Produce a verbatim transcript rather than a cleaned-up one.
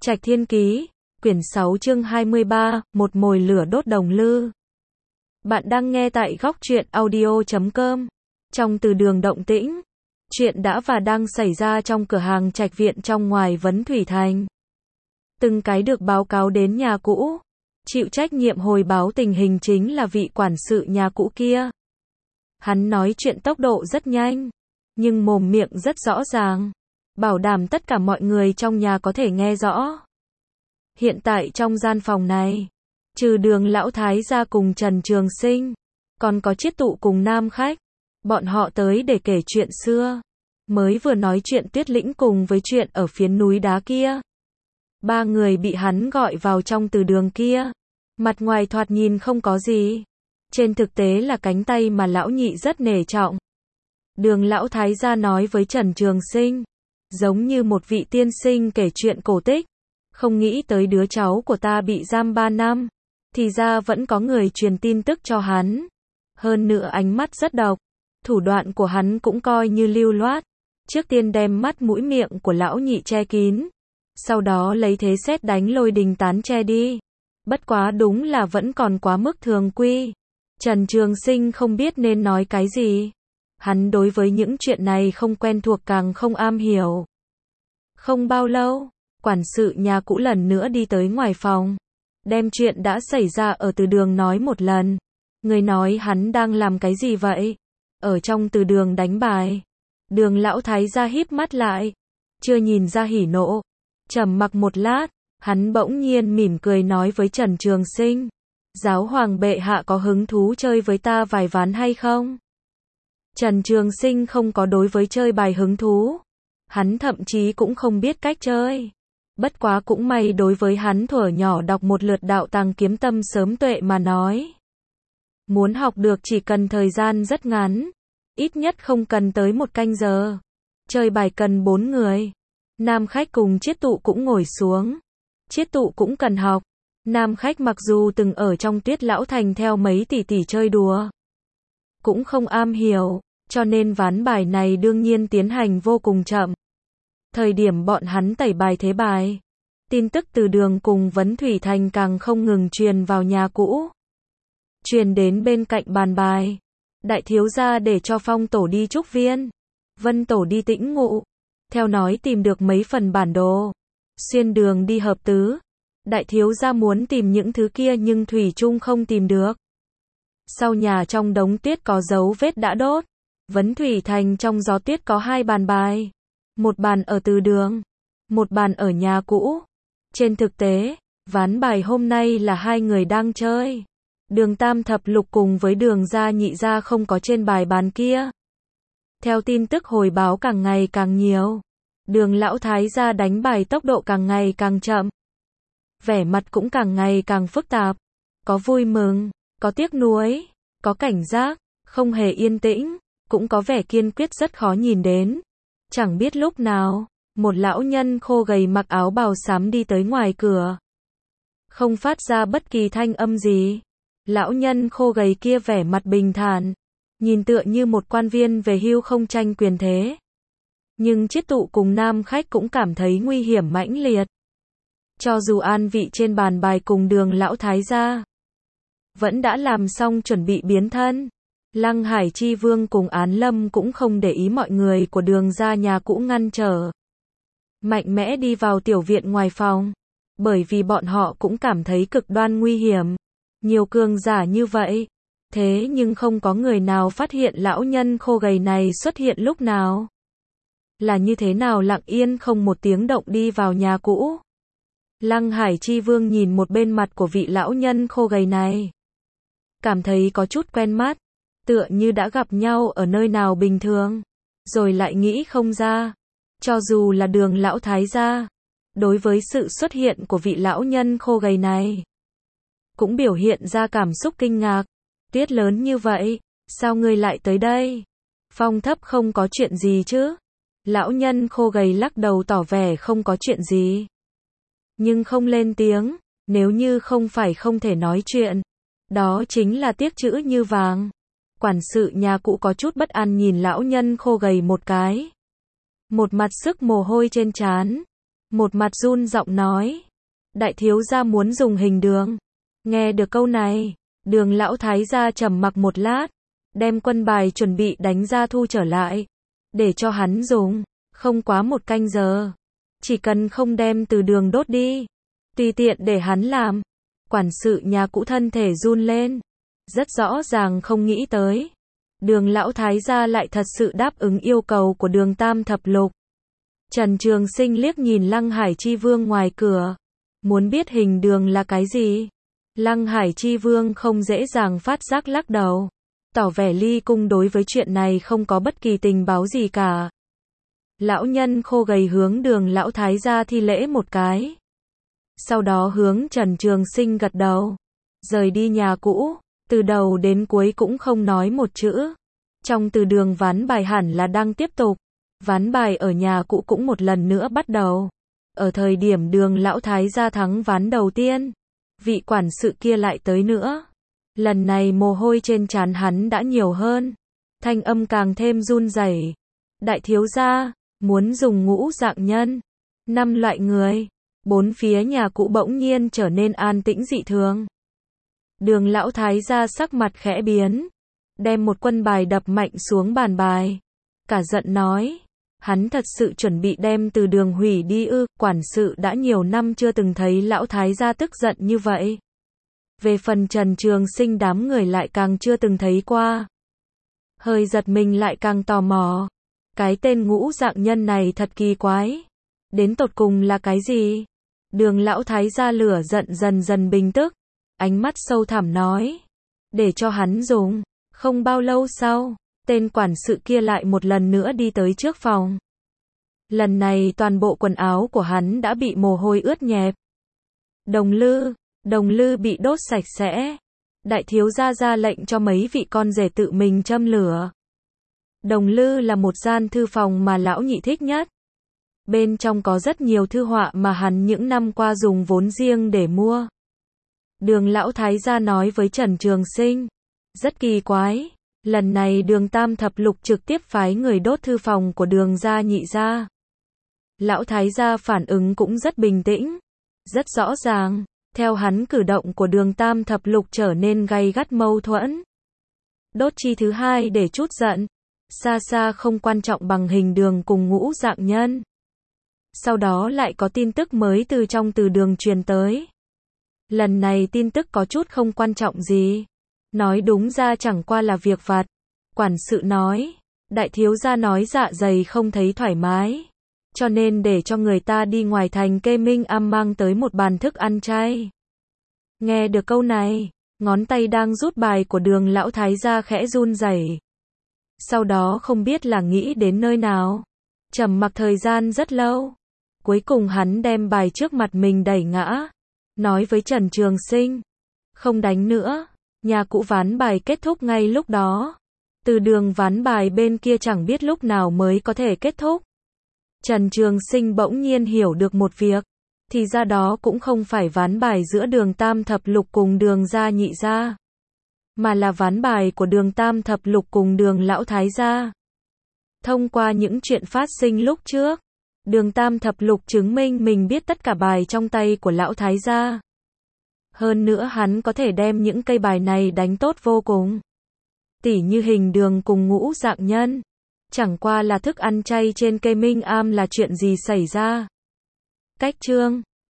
Trạch Thiên Ký, quyển sáu chương hai mươi ba, một mồi lửa đốt đồng lư. Bạn đang nghe tại góc truyện audio chấm com. Trong từ đường động tĩnh, chuyện đã và đang xảy ra trong cửa hàng Trạch Viện trong ngoài Vấn Thủy Thành. Từng cái được báo cáo đến nhà cũ. Chịu trách nhiệm hồi báo tình hình chính là vị quản sự nhà cũ kia. Hắn nói chuyện tốc độ rất nhanh, nhưng mồm miệng rất rõ ràng, bảo đảm tất cả mọi người trong nhà có thể nghe rõ. Hiện tại trong gian phòng này, trừ Đường lão thái gia cùng Trần Trường Sinh, còn có Chiết Tụ cùng nam khách. Bọn họ tới để kể chuyện xưa. Mới vừa nói chuyện Tuyết Lĩnh cùng với chuyện ở phiến núi đá kia. Ba người bị hắn gọi vào trong từ đường kia. Mặt ngoài thoạt nhìn không có gì. Trên thực tế là cánh tay mà lão nhị rất nể trọng. Đường lão thái gia nói với Trần Trường Sinh, giống như một vị tiên sinh kể chuyện cổ tích. Không nghĩ tới đứa cháu của ta bị giam ba năm. Thì ra vẫn có người truyền tin tức cho hắn. Hơn nữa ánh mắt rất độc. Thủ đoạn của hắn cũng coi như lưu loát. Trước tiên đem mắt mũi miệng của lão nhị che kín. Sau đó lấy thế sét đánh lôi đình tán che đi. Bất quá đúng là vẫn còn quá mức thường quy. Trần Trường Sinh không biết nên nói cái gì. Hắn đối với những chuyện này không quen thuộc càng không am hiểu. Không bao lâu, quản sự nhà cũ lần nữa đi tới ngoài phòng. Đem chuyện đã xảy ra ở từ đường nói một lần. Người nói hắn đang làm cái gì vậy? Ở trong từ đường đánh bài. Đường lão thái gia híp mắt lại. Chưa nhìn ra hỉ nộ. Trầm mặc một lát, hắn bỗng nhiên mỉm cười nói với Trần Trường Sinh. Giáo hoàng bệ hạ có hứng thú chơi với ta vài ván hay không? Trần Trường Sinh không có đối với chơi bài hứng thú. Hắn thậm chí cũng không biết cách chơi. Bất quá cũng may đối với hắn thuở nhỏ đọc một lượt đạo tàng kiếm tâm sớm tuệ mà nói. Muốn học được chỉ cần thời gian rất ngắn. Ít nhất không cần tới một canh giờ. Chơi bài cần bốn người. Nam khách cùng Chiết Tụ cũng ngồi xuống. Chiết Tụ cũng cần học. Nam khách mặc dù từng ở trong Tuyết Lão Thành theo mấy tỷ tỷ chơi đùa. Cũng không am hiểu. Cho nên ván bài này đương nhiên tiến hành vô cùng chậm. Thời điểm bọn hắn tẩy bài thế bài. Tin tức từ đường cùng Vấn Thủy Thành càng không ngừng truyền vào nhà cũ. Truyền đến bên cạnh bàn bài. Đại thiếu gia để cho Phong tổ đi Trúc Viên. Vân tổ đi Tĩnh Ngụ. Theo nói tìm được mấy phần bản đồ. Xuyên đường đi Hợp Tứ. Đại thiếu gia muốn tìm những thứ kia nhưng thủy chung không tìm được. Sau nhà trong đống tuyết có dấu vết đã đốt. Vấn Thủy Thành trong gió tuyết có hai bàn bài. Một bàn ở từ đường. Một bàn ở nhà cũ. Trên thực tế, ván bài hôm nay là hai người đang chơi. Đường Tam Thập Lục cùng với Đường gia nhị gia không có trên bài bàn kia. Theo tin tức hồi báo càng ngày càng nhiều. Đường lão thái gia đánh bài tốc độ càng ngày càng chậm. Vẻ mặt cũng càng ngày càng phức tạp. Có vui mừng, có tiếc nuối, có cảnh giác, không hề yên tĩnh, cũng có vẻ kiên quyết rất khó nhìn đến. Chẳng biết lúc nào, một lão nhân khô gầy mặc áo bào xám đi tới ngoài cửa. Không phát ra bất kỳ thanh âm gì. Lão nhân khô gầy kia vẻ mặt bình thản, nhìn tựa như một quan viên về hưu không tranh quyền thế. Nhưng Chiết Tụ cùng nam khách cũng cảm thấy nguy hiểm mãnh liệt. Cho dù an vị trên bàn bài cùng Đường lão thái gia, vẫn đã làm xong chuẩn bị biến thân. Lăng Hải Chi Vương cùng Án Lâm cũng không để ý mọi người của Đường gia nhà cũ ngăn trở. Mạnh mẽ đi vào tiểu viện ngoài phòng. Bởi vì bọn họ cũng cảm thấy cực đoan nguy hiểm. Nhiều cường giả như vậy. Thế nhưng không có người nào phát hiện lão nhân khô gầy này xuất hiện lúc nào. Là như thế nào lặng yên không một tiếng động đi vào nhà cũ. Lăng Hải Chi Vương nhìn một bên mặt của vị lão nhân khô gầy này. Cảm thấy có chút quen mắt. Tựa như đã gặp nhau ở nơi nào bình thường. Rồi lại nghĩ không ra. Cho dù là Đường lão thái gia. Đối với sự xuất hiện của vị lão nhân khô gầy này. Cũng biểu hiện ra cảm xúc kinh ngạc. Tuyết lớn như vậy. Sao ngươi lại tới đây? Phong thấp không có chuyện gì chứ? Lão nhân khô gầy lắc đầu tỏ vẻ không có chuyện gì. Nhưng không lên tiếng. Nếu như không phải không thể nói chuyện. Đó chính là tiếc chữ như vàng. Quản sự nhà cũ có chút bất an nhìn lão nhân khô gầy một cái. Một mặt sức mồ hôi trên trán. một mặt run giọng nói. Đại thiếu gia muốn dùng hình đường. Nghe được câu này, Đường lão thái gia trầm mặc một lát, đem quân bài chuẩn bị đánh ra thu trở lại, để cho hắn dùng, không quá một canh giờ. Chỉ cần không đem từ đường đốt đi, tùy tiện để hắn làm. Quản sự nhà cũ thân thể run lên, rất rõ ràng không nghĩ tới. Đường lão thái gia lại thật sự đáp ứng yêu cầu của Đường Tam Thập Lục. Trần Trường Sinh liếc nhìn Lăng Hải Chi Vương ngoài cửa, muốn biết hình đường là cái gì. Lăng Hải Chi Vương không dễ dàng phát giác lắc đầu, tỏ vẻ ly cung đối với chuyện này không có bất kỳ tình báo gì cả. Lão nhân khô gầy hướng Đường lão thái gia thi lễ một cái, sau đó hướng Trần Trường Sinh gật đầu, rời đi nhà cũ, từ đầu đến cuối cũng không nói một chữ. Trong từ đường ván bài hẳn là đang tiếp tục, ván bài ở nhà cũ cũng một lần nữa bắt đầu. Ở thời điểm Đường lão thái gia thắng ván đầu tiên, vị quản sự kia lại tới nữa. Lần này mồ hôi trên trán hắn đã nhiều hơn, thanh âm càng thêm run rẩy. Đại thiếu gia, muốn dùng ngũ dạng nhân, năm loại người. Bốn phía nhà cũ bỗng nhiên trở nên an tĩnh dị thường. Đường lão thái gia sắc mặt khẽ biến, đem một quân bài đập mạnh xuống bàn bài, cả giận nói, hắn thật sự chuẩn bị đem từ đường hủy đi ư? Quản sự đã nhiều năm chưa từng thấy lão thái gia tức giận như vậy. Về phần Trần Trường Sinh đám người lại càng chưa từng thấy qua. Hơi giật mình lại càng tò mò, cái tên ngũ dạng nhân này thật kỳ quái, đến tột cùng là cái gì? Đường lão thái gia lửa giận dần dần bình tức, ánh mắt sâu thẳm nói, để cho hắn dùng. Không bao lâu sau, tên quản sự kia lại một lần nữa đi tới trước phòng. Lần này toàn bộ quần áo của hắn đã bị mồ hôi ướt nhẹp. Đồng lư, đồng lư bị đốt sạch sẽ. Đại thiếu gia ra lệnh cho mấy vị con rể tự mình châm lửa. Đồng lư là một gian thư phòng mà lão nhị thích nhất. Bên trong có rất nhiều thư họa mà hắn những năm qua dùng vốn riêng để mua. Đường lão thái gia nói với Trần Trường Sinh, rất kỳ quái, lần này Đường Tam Thập Lục trực tiếp phái người đốt thư phòng của Đường gia nhị gia. Lão thái gia phản ứng cũng rất bình tĩnh, rất rõ ràng, theo hắn cử động của Đường Tam Thập Lục trở nên gay gắt mâu thuẫn. Đốt chi thứ hai để chút giận, xa xa không quan trọng bằng hình đường cùng ngũ dạng nhân. Sau đó lại có tin tức mới từ trong từ đường truyền tới. Lần này tin tức có chút không quan trọng gì. Nói đúng ra chẳng qua là việc vặt. Quản sự nói, đại thiếu gia nói dạ dày không thấy thoải mái, cho nên để cho người ta đi ngoài thành Kê Minh Am mang tới một bàn thức ăn chay. Nghe được câu này, ngón tay đang rút bài của Đường lão thái gia khẽ run rẩy. Sau đó không biết là nghĩ đến nơi nào, trầm mặc thời gian rất lâu. Cuối cùng hắn đem bài trước mặt mình đẩy ngã, nói với Trần Trường Sinh, không đánh nữa. Nhà cũ ván bài kết thúc ngay lúc đó. Từ đường ván bài bên kia chẳng biết lúc nào mới có thể kết thúc. Trần Trường Sinh bỗng nhiên hiểu được một việc, thì ra đó cũng không phải ván bài giữa Đường Tam Thập Lục cùng Đường gia nhị gia, mà là ván bài của Đường Tam Thập Lục cùng Đường lão thái gia. Thông qua những chuyện phát sinh lúc trước, Đường Tam Thập Lục chứng minh mình biết tất cả bài trong tay của lão thái gia. Hơn nữa hắn có thể đem những cây bài này đánh tốt vô cùng. Tỉ như hình đường cùng ngũ dạng nhân. Chẳng qua là thức ăn chay trên cây Minh Am là chuyện gì xảy ra. Cách chương